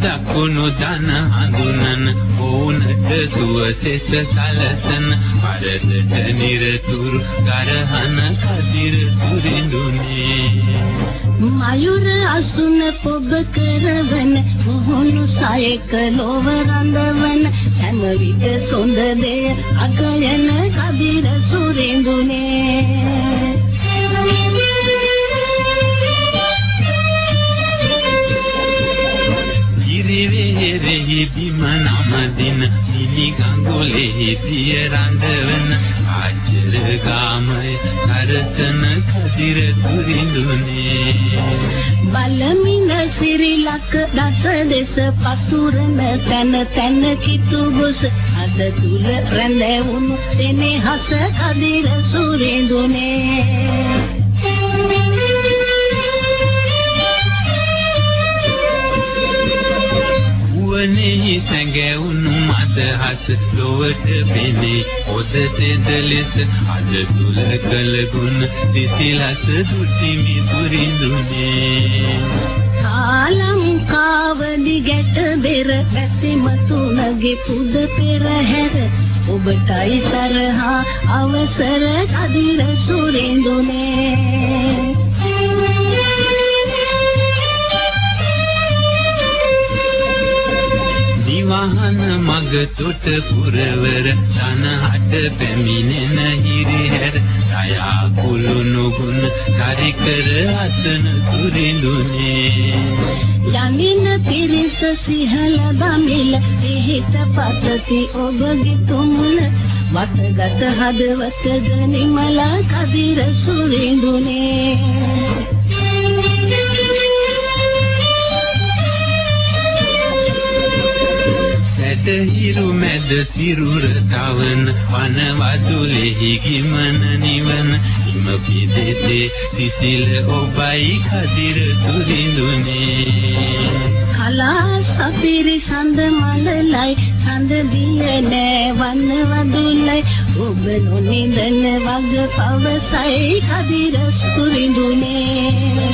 දකුණු දන හඳුනන ඕනට සුවසෙස සලසන පරදට නිරතුරු ගරහන කදිර සුරිඳුනේ මයුර අසුන පොබ කරවන මොහොනු සයක ලොව රඳවන හැම විට සොඳ දෙය අගයන කදිර සුරිඳුනේ ඉරිවෙහෙහි බිම නමදින නිලි ගඟුලෙහි සිය රඳවන ආචර ගාමය සරසන කදිර සුරිඳුනේ බලමින සිරිලක දස දෙස පතුරන තන තන කිතු ගොස අද තුල රැඳවුණු සෙනෙහස කදිර සුරිඳුනේ වනේ සැඟවුණු මදහස ලොවට පෙනේ ඔද තෙද ලෙස අද තුල කළ ගුණ සිසිලස දුටිමි සුරිඳුනේ කාලංකාවලි ගැට බෙර පැතිමතුනගේ පුද පෙරහැර ඔබටයි තරහා අවසර කදිර සුරිඳුනේ වහන මග තොට පුරවර තනහට පැමිණෙන හිරිහැර සයා කුළුණු ගුණ කරිකර අසන සුරිඳුනේ යමින පිරිස සිහල බමිල සිහිත පතති ඔබගේ තුමුල වතගත හදවත ගනිමල කදිර සුරිඳුනේ හිරු මැද සිරුර තවන වන වතුලෙහි ගිමන නිවන හිම පිදෙසේ සිසිල ඔබයි කදිර සුරිඳුනේ කලා සපිරි සඳ මලලයි සඳ දිය නෑ වන වදුලයි ඔබ නොනිදන වග පවසයි කදිර සුරිඳුනේ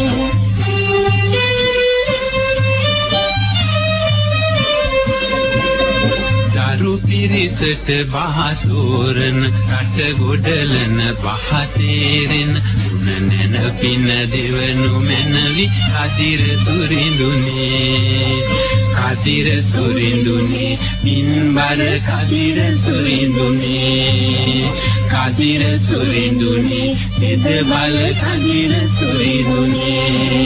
පිරිසට බහසෝරන රට ගොඩලන පහතේරෙන උන නැන පින දෙවනු මැනවි කදිර සුරිඳුනේ කදිර සුරිඳුනේ පින්බර කදිර සුරිඳුනේ කදිර සුරිඳුනේ දෙද බල කදිර සුරිඳුනේ